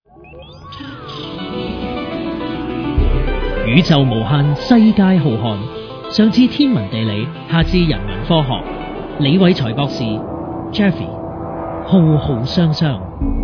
宇宙無限，世界浩瀚，上至天文地理，下至人文科學。李偉才博士 Jeffrey 浩浩湯湯。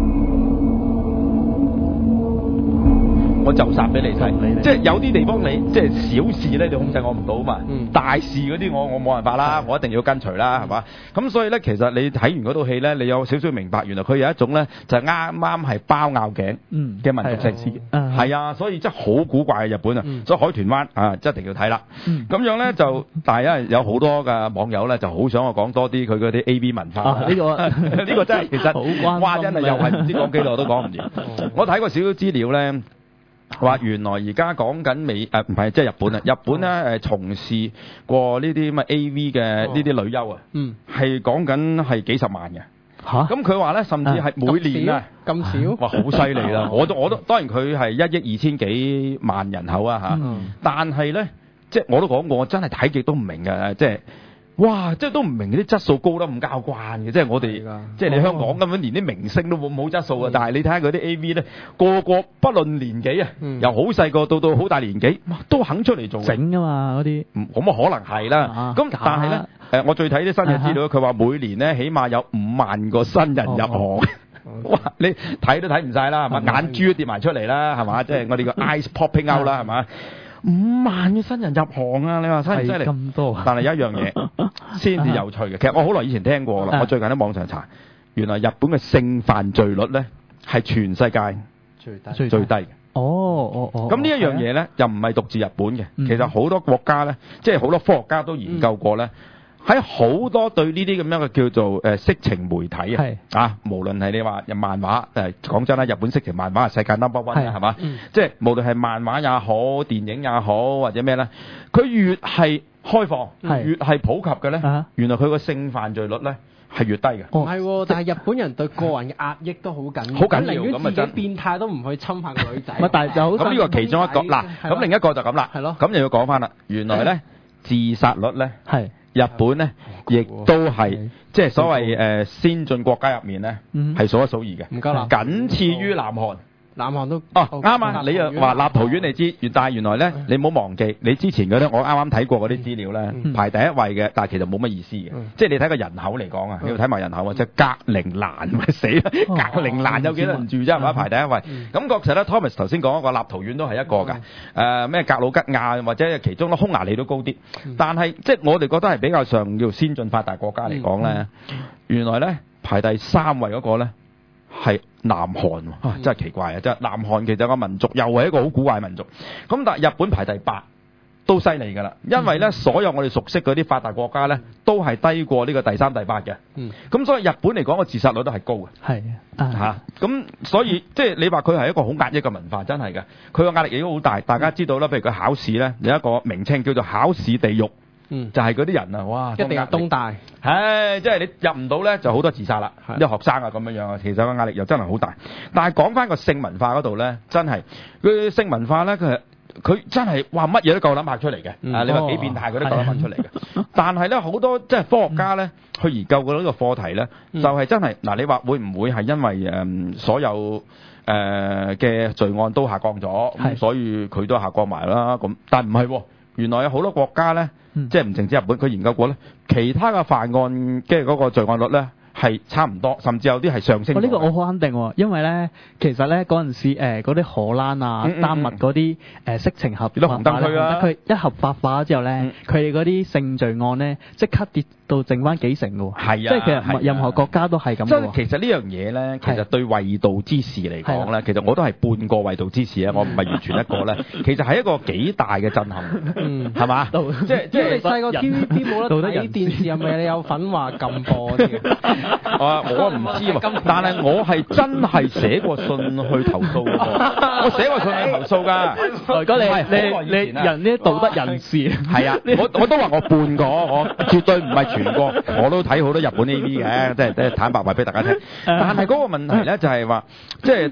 我就殺俾你睇，即係有啲地方你即係小事咧，你控制我唔到嘛。大事嗰啲我冇辦法啦，我一定要跟隨啦，係嘛？咁所以咧，其實你睇完嗰套戲咧，你有少少明白，原來佢有一種咧就係啱啱係包拗頸嘅民族性，係啊，所以真係好古怪嘅日本啊，所以海豚灣啊，一定要睇啦。咁樣咧就，但係因為有好多嘅網友咧就好想我講多啲佢嗰啲 AV 文化。呢個真係其實哇，真係又係唔知講幾耐都講唔掂。我睇過少少資料咧。話原來而家講緊唔係即係日本啊！日本咧從事過呢啲咁嘅 AV 嘅呢啲女優啊，係講緊係幾十萬嘅嚇。咁佢話咧，甚至係每年啊咁少，哇好犀利啦！我都當然佢係1億2千幾萬人口啊嚇，但係咧即係我都講過，我真係睇極都唔明嘅，即係。哇！即係都唔明啲質素高得咁交關嘅，即係我哋，即係你香港根本連啲明星都冇質素啊！但係你睇下嗰啲 AV 咧，個個不論年紀啊，由好細個到好大年紀，都肯出嚟做整㗎嘛嗰啲。 咁啊可能係啦。咁但係咧，我最睇啲新嘅資料，佢話每年咧起碼有5萬個新人入行。哇！你睇都睇唔晒啦，係嘛？眼珠都跌埋出嚟啦，係嘛？即係我哋個 eyes popping out 啦，係嘛？5萬嘅新人入行啊！你話犀唔犀利？ 咁多， 但係有一樣嘢先至有趣嘅。其實我好耐以前聽過啦，我最近喺網上查，原來日本嘅性犯罪率咧係全世界最低嘅。哦。咁呢一樣嘢咧，又唔係獨自日本嘅，其實好多國家咧，即係好多科學家都研究過咧。喺好多對呢啲咁樣嘅叫做色情媒體啊，無論係你話漫畫講真啦，日本色情漫畫係世界 number one 啦，係嘛？即係無論係漫畫也好，電影也好，或者咩咧，佢越係開放，越係普及嘅咧，原來佢個性犯罪率咧係越低嘅。 唔係喎，但係日本人對個人嘅壓抑都好緊要， 好緊要， 寧願自己變態都唔去侵犯個女仔。 但係就好咁呢個其中一個嗱，咁另一個就咁啦，咁又要講翻啦，原來咧自殺率咧係。日本咧，亦都係即係所謂先進國家入面咧，係數一數二嘅， 唔夠啦， 僅次於南韓。 南韓都啱啊！你又話立陶宛你知，但係原來咧你唔好忘記，你之前嗰啲我啱啱睇過嗰啲資料咧，排第一位嘅，但係其實冇乜意思嘅，即係你睇個人口嚟講啊，你要睇埋人口啊，即係格陵蘭咪死啦！格陵蘭有幾多人住啫？係嘛？排第一位。咁確實咧 ，Thomas 頭先講嗰個立陶宛都係一個㗎，咩格魯吉亞或者其中咧匈牙利都高啲，但係即係我哋覺得係比較上叫先進發達國家嚟講咧，原來咧排第3位嗰個咧。係南韓喎，真係奇怪啊！即係南韓其實個民族又係一個好古怪民族，咁但係日本排第8都犀利㗎啦，因為咧所有我哋熟悉嗰啲發達國家咧都係低過呢個第3、第8嘅，咁所以日本嚟講個自殺率都係高嘅，係咁所以即係你話佢係一個好壓抑嘅文化，真係嘅，佢個壓力亦都好大。大家知道啦，譬如佢考試咧有一個名稱叫做考試地獄。就係嗰啲人啊，哇！ 一定係東大， 即係你入唔到咧，就好多自殺啦，啲學生啊咁樣啊，其實個壓力又真係好大。但係講翻個性文化嗰度咧，真係佢性文化咧，佢真係話乜嘢都夠膽拍出嚟嘅。你話幾變態，佢都夠膽拍出嚟嘅。但係咧，好多即係科學家咧去研究過呢個課題咧，就係真係嗱，你話會唔會係因為所有嘅罪案都下降咗，咁所以佢都下降埋啦？咁但係唔係喎。原來有好多國家咧，即係唔淨止日本，佢研究過咧，其他嘅犯案嘅嗰個罪案率咧係差唔多，甚至有啲係上升。 呢個我好肯定喎，因為咧，其實咧嗰陣時嗰啲荷蘭啊、丹麥嗰啲色情合法紅燈區啊， 佢一合法化之後咧，佢哋嗰啲性罪案咧即刻跌到剩翻幾成嘅喎。係啊，即係其實任何國家都係咁。 即係其實呢樣嘢咧，其實對衛道之士嚟講咧，其實我都係半個衛道之士啊，我唔係完全一個咧。其實係一個幾大嘅震撼，係嘛？ 即係你細個 TVB 冇得睇電視，係咪你有份話禁播啲嘅？ 我唔知喎，但係我係真係寫過信去投訴嘅喎，我寫過信去投訴㗎。 如果你人呢道德人士係啊，我都話我半個，我絕對唔係全個，我都睇好多日本 AV 嘅，即係坦白話俾大家聽。但係嗰個問題咧就係話，即係都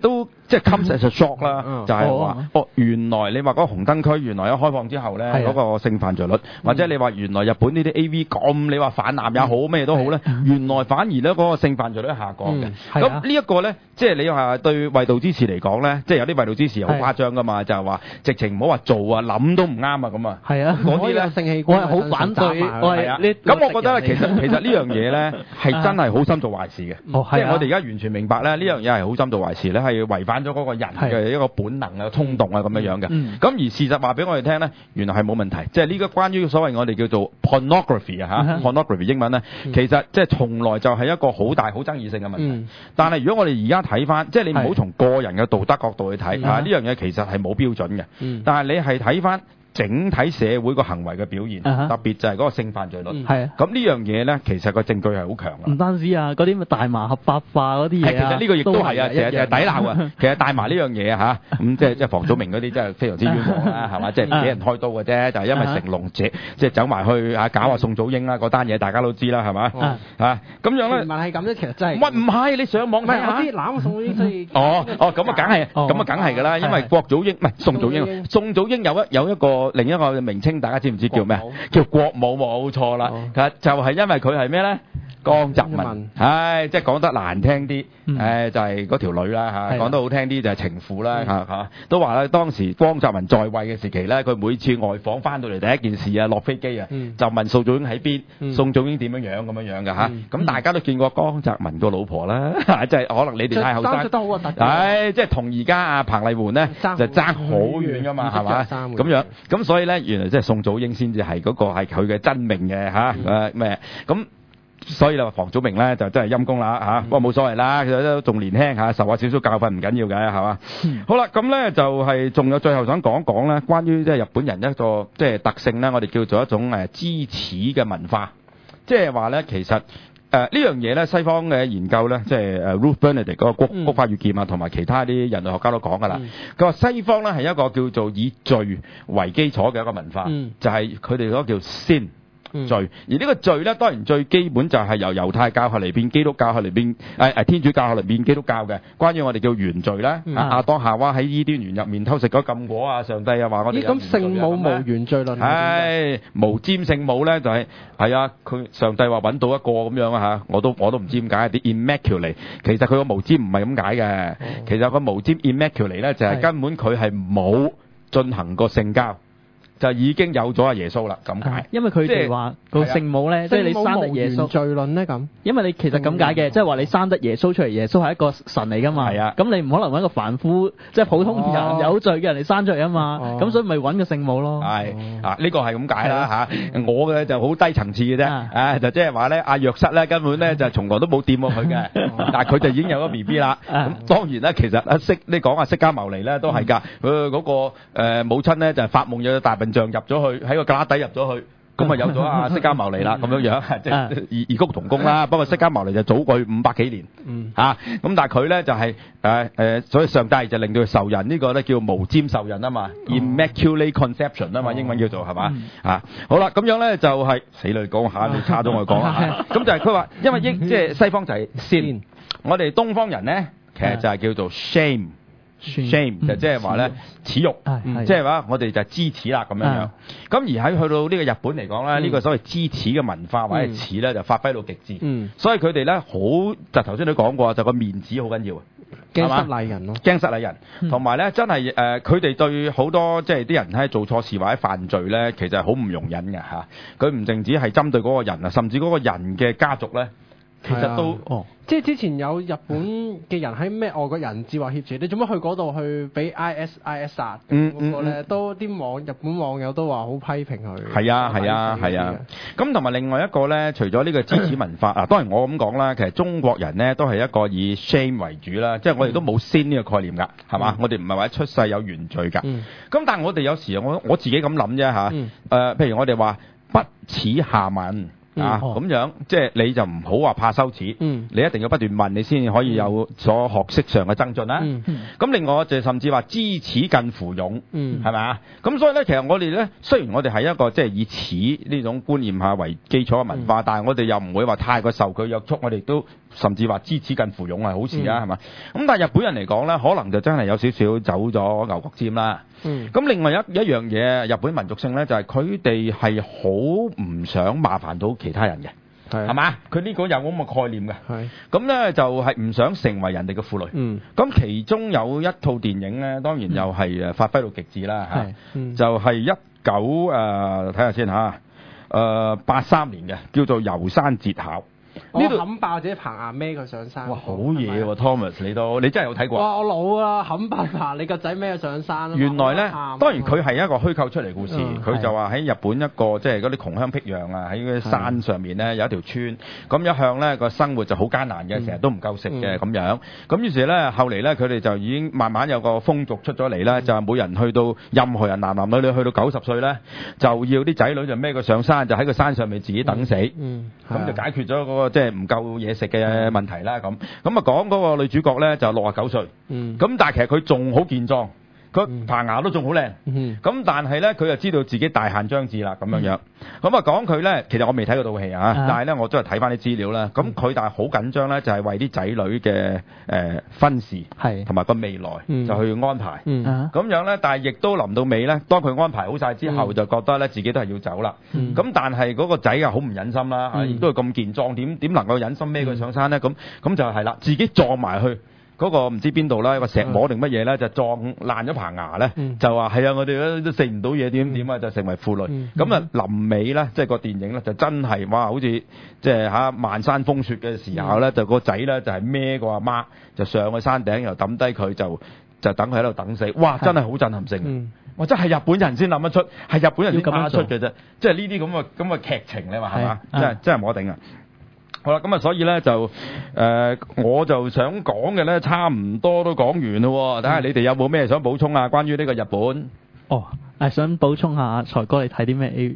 即係 comes as a shock 啦，就係話原來你話嗰個紅燈區原來一開放之後咧，嗰個性犯罪率，或者你話原來日本呢啲 AV 咁，你話泛濫也好咩都好咧，原來反而咧嗰個性犯罪率下降嘅。咁呢一個咧，即係你話對衛道之士嚟講咧，即係有啲衛道之士好誇張噶嘛，就係話直情唔好話做啊，諗都唔啱啊咁啊。 係啊， 嗰啲咧性器官我係好反對。 咁我覺得咧，其實呢樣嘢咧係真係好心做壞事嘅。即係我哋而家完全明白咧，呢樣嘢係好心做壞事咧，係違反咗嗰個人嘅一個本能啊、衝動啊咁樣嘅。咁而事實話俾我哋聽咧，原來係冇問題。即係呢個關於所謂我哋叫做 pornography 啊 pornography 英文咧，其實即係從來就係一個好大好爭議性嘅問題。但係如果我哋而家睇翻，即係你唔好從個人嘅道德角度去睇呢樣嘢其實係冇標準嘅。但係你係睇翻整體社會個行為嘅表現，特別就係嗰個性犯罪率。係啊，咁呢樣嘢咧，其實個證據係好強嘅。 唔單止啊，嗰啲咩大麻合法化嗰啲嘢其實呢個亦都係啊，其實抵鬧啊。其實大麻呢樣嘢嚇，咁即係房祖名嗰啲真係非常之冤枉啦，係嘛？即係俾人開刀嘅啫，就係因為成龍姐即係走埋去搞下宋祖英啦，嗰單嘢大家都知啦，係嘛？咁樣咧， 傳聞係咁啫，其實真係唔係你上網睇下， 我知攬宋祖英所以咁啊梗係㗎啦，因為郭祖英唔係宋祖英，宋祖英有一個另一個名稱，大家知唔知叫咩？叫國母，冇錯啦。就係因為佢係咩咧？江澤民，即係講得難聽啲，就係嗰條女啦嚇；講得好聽啲就係情婦啦嚇。都話咧，當時江澤民在位嘅時期咧，佢每次外訪翻到嚟第一件事啊，落飛機啊，就問宋祖英喺邊，宋祖英點樣咁樣嘅嚇。咁大家都見過江澤民個老婆啦，即係可能你哋太後生， 得好核突。 即係同而家阿彭麗媛咧就爭好遠噶嘛，係嘛？咁樣咁所以咧，原來即係宋祖英先至係嗰個係佢嘅真名嘅嚇咩咁。所以你話房祖名咧就真係陰公啦嚇，不過冇所謂啦，其實都仲年輕嚇，受下少少教訓唔緊要嘅係嘛？好啦，咁咧就係仲有最後想講講咧，關於即係日本人一個即係特性咧，我哋叫做一種支恥嘅文化，即係話咧其實呢樣嘢咧，西方嘅研究咧，即係Ruth Benedict 嗰個菊花與劍啊，同埋其他啲人類學家都講㗎啦。佢話西方咧係一個叫做以罪為基礎嘅一個文化，就係佢哋嗰個叫 sin。罪，而呢個罪咧，當然最基本就係由猶太教學嚟變基督教學嚟變天主教學嚟變基督教嘅。關於我哋叫原罪咧，亞當夏娃喺伊甸園入面偷食咗禁果啊，上帝啊話我哋咁聖母無原罪論無沾聖母咧就係啊，佢上帝話揾到一個咁樣啊嚇，我都唔知點解啲 immaculate， 其實佢個無沾唔係咁解嘅，其實個無沾 immaculate 咧就係根本佢係冇進行過性交。就已經有咗阿耶穌啦，咁解。 因為佢哋話個聖母咧，即係你生得耶穌罪論咧咁。 因為你其實咁解嘅，即係話你生得耶穌出嚟，耶穌係一個神嚟噶嘛。係啊。咁你唔可能揾個凡夫，即係普通人有罪嘅人嚟生出嚟啊嘛。咁所以咪揾個聖母咯。係呢個係咁解啦嚇。我嘅就好低層次嘅啫。就即係話咧，阿約瑟咧根本咧就從來都冇掂過佢嘅，但係佢就已經有咗 BB 啦。咁當然啦，其實你講釋迦牟尼咧都係㗎。佢嗰個母親咧就係發夢有隻大笨象入咗去，喺個架底入咗去，咁啊有咗阿釋迦牟尼啦，咁樣即係異曲同工啦。不過釋迦牟尼就早過去500幾年，咁但係佢咧就係所以上帝就令到佢受孕，呢個咧叫無沾受孕啊嘛 ，Immaculate Conception 啊嘛，英文叫做係嘛好啦，咁樣咧就係死啦，講下你差咗我講啦，咁就係佢話，因為即係西方就係 sin，我哋東方人咧其實就係叫做 shame 就即係話咧恥辱，即係話我哋就係知恥啦咁樣。咁而喺去到呢個日本嚟講咧，呢個所謂知恥嘅文化或者恥咧就發揮到極致。所以佢哋咧好就頭先都講過，就個面子好緊要啊， 驚失禮人咯， 驚失禮人。同埋咧真係佢哋對好多即係啲人喺做錯事或者犯罪咧，其實係好唔容忍嘅嚇。佢唔淨止係針對嗰個人啊，甚至嗰個人嘅家族咧。其實都即係之前有日本嘅人喺咩外國人質話挾持，你做乜去嗰度去俾 IS 殺？嗰個咧都啲日本網友都話好批評佢。係啊。咁同埋另外一個咧，除咗呢個知恥文化啊，當然我咁講啦，其實中國人咧都係一個以 shame 為主啦，即係我哋都冇 sin 呢個概念㗎，係嘛？我哋唔係話出世有原罪㗎。咁但係我哋有時我自己咁諗啫嚇。譬如我哋話不恥下問。咁樣即係你就唔好話怕羞恥，你一定要不斷問，你先可以有所學識上嘅增進啦。 咁另外就甚至話知恥近乎勇，係咪啊？咁所以咧，其實我哋咧，雖然我哋係一個即係以恥呢種觀念下為基礎嘅文化，但係我哋又唔會話太過受佢約束，我哋都甚至話知恥近乎勇係好事啊，係嘛？咁但係日本人嚟講咧，可能就真係有少少走咗牛角尖啦。咁另外一樣嘢，日本民族性咧就係佢哋係好唔想麻煩到其他人嘅。係嘛？佢呢個有咁嘅概念嘅。咁咧就係唔想成為人哋嘅負累。咁其中有一套電影咧，當然又係發揮到極致啦嚇。就係睇下先嚇。83年嘅，叫做《遊山節考》。 呢度冚爆自己棚牙孭佢上山。 哇，好嘢喎 Thomas， 你真係有睇過？ 哇，我老啦，冚爆棚，你個仔孭佢上山。 原來咧，當然佢係一個虛構出嚟故事。佢就話喺日本一個即係嗰啲窮鄉僻壤啊，喺嗰啲山上面咧有一條村，咁一向咧個生活就好艱難嘅，成日都唔夠食嘅咁樣。咁於是咧後嚟咧佢哋就已經慢慢有個風俗出咗嚟啦，就係每人去到任何人男女女去到90歲咧，就要啲仔女就孭佢上山，就喺個山上面自己等死。咁就解決咗嗰個即係唔夠嘢食嘅問題啦。咁啊講嗰個女主角咧就69歲，咁但係其實佢仲好健壯，佢棚牙都仲好靚。咁但係咧佢就知道自己大限將至啦咁樣。咁啊講佢咧，其實我未睇過套戲啊，但係咧我都係睇翻啲資料啦。咁佢但係好緊張咧，就係為啲仔女嘅婚事同埋個未來就去安排。咁樣咧，但係亦都臨到尾咧，當佢安排好晒之後，就覺得咧自己都係要走啦。咁但係嗰個仔啊好唔忍心啦，亦都係咁健壯，點能夠忍心孭佢上山咧？咁就係啦，自己撞埋去嗰個唔知邊度啦，一個石磨定乜嘢咧，就撞爛咗棚牙咧，就話係啊，我哋都食唔到嘢，點啊，就成為負累。咁啊臨尾咧，即係個電影咧，就真係哇，好似即係嚇漫山風雪嘅時候咧，就個仔咧就係孭個阿媽，就上去山頂，又抌低佢，就等佢喺度等死。哇！真係好震撼性。哇！真係日本人先諗得出，係日本人先諗得出嘅啫。即係呢啲咁嘅劇情你話係嘛？真係冇得頂啊！好啦，咁啊，所以咧就我就想講嘅咧，差唔多都講完咯。睇下你哋有冇咩想補充啊？關於呢個日本。 想補充下財哥，你睇啲咩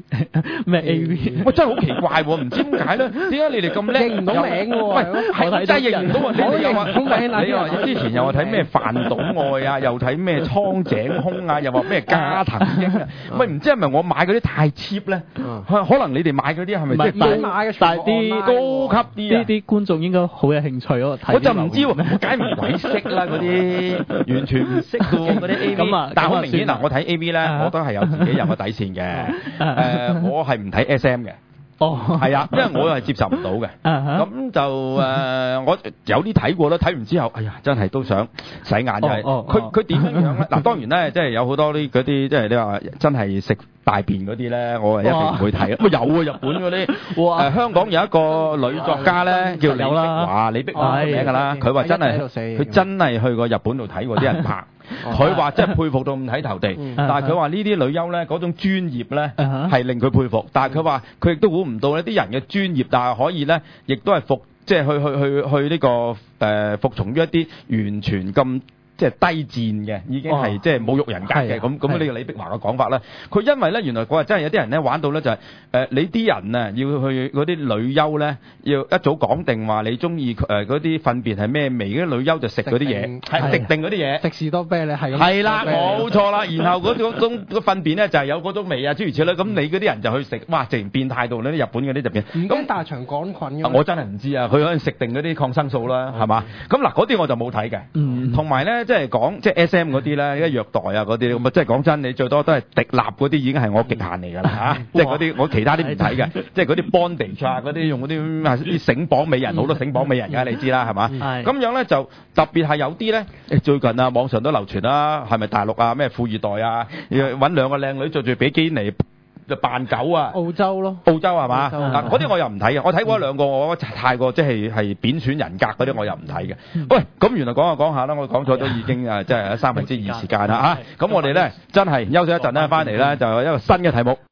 AV？ 喂，真係好奇怪喎！唔知點解咧？點解你哋咁叻認唔到名喎？ 喂，真係認唔到啊！你又話之前又話睇咩飯島愛啊，又睇咩蒼井空啊，又話咩加藤鷹啊？喂，唔知係咪我買嗰啲太 cheap 咧？可能你哋買嗰啲係咪即係買嘅？ 但係啲高級啲啊？ 啲觀眾應該好有興趣咯。 我就唔知喎，我梗係唔鬼識啦嗰啲，完全唔識嘅喎嗰啲 AV。咁啊，但係好明顯嗱，我睇 AV 咧，我都係有自己有個底線嘅。我係唔睇 SM 嘅。係啊，因為我又係接受唔到嘅。咁就我有啲睇過啦，睇完之後，哎呀，真係都想洗眼嘅。佢點樣樣咧？嗱，當然咧，即係有好多啲嗰啲，即係你話真係食大便嗰啲咧，我係一定唔會睇。有啊，日本嗰啲。香港有一個女作家咧，叫李碧華名㗎啦。佢話真係，佢真係去過日本度睇過啲人拍。佢話真係佩服到五體投地，但係佢話呢啲女優咧嗰種專業咧係令佢佩服，但係佢話佢亦都估唔到呢啲人嘅專業，但係可以咧亦都係即係去呢個服從於一啲完全咁即係低賤嘅，已經係即係侮辱人格嘅咁呢個李碧華嘅講法啦。佢因為咧原來嗰日真係有啲人咧玩到咧就係你啲人啊要去嗰啲女優咧要一早講定話你中意嗰啲糞便係咩味，嗰啲女優就食嗰啲嘢，係食定嗰啲嘢， 食士多啤梨係咁。 係啦，冇錯啦。然後嗰種糞便咧就係有嗰種味啊，諸如此類。咁你嗰啲人就去食，哇！直情變態到呢啲日本嗰啲就變。 唔驚大腸桿菌嘅。 我真係唔知啊，佢可能食定嗰啲抗生素啦，係嘛？咁嗱嗰啲我就冇睇嘅。同埋咧即係講即係 SM 嗰啲咧，一虐待啊嗰啲咁啊，即係講真，你最多都係滴蠟嗰啲已經係我極限嚟㗎啦嚇，即係嗰啲我其他啲唔睇嘅，即係嗰啲 bondage 啊嗰啲用嗰啲繩綁美人，好多繩綁美人㗎，你知啦係嘛？咁樣咧就特別係有啲咧，最近啊網上都流傳啦，係咪大陸啊咩富二代啊，要揾兩個靚女著住比基尼就扮狗啊！ 澳洲咯， 澳洲係嘛？嗱嗰啲我又唔睇嘅，我睇過一兩個，我覺得太過即係貶損人格嗰啲，我又唔睇嘅。喂，咁原來講下啦，我講咗都已經即係2/3時間啦嚇。咁我哋咧真係休息一陣咧，翻嚟咧就有一個新嘅題目。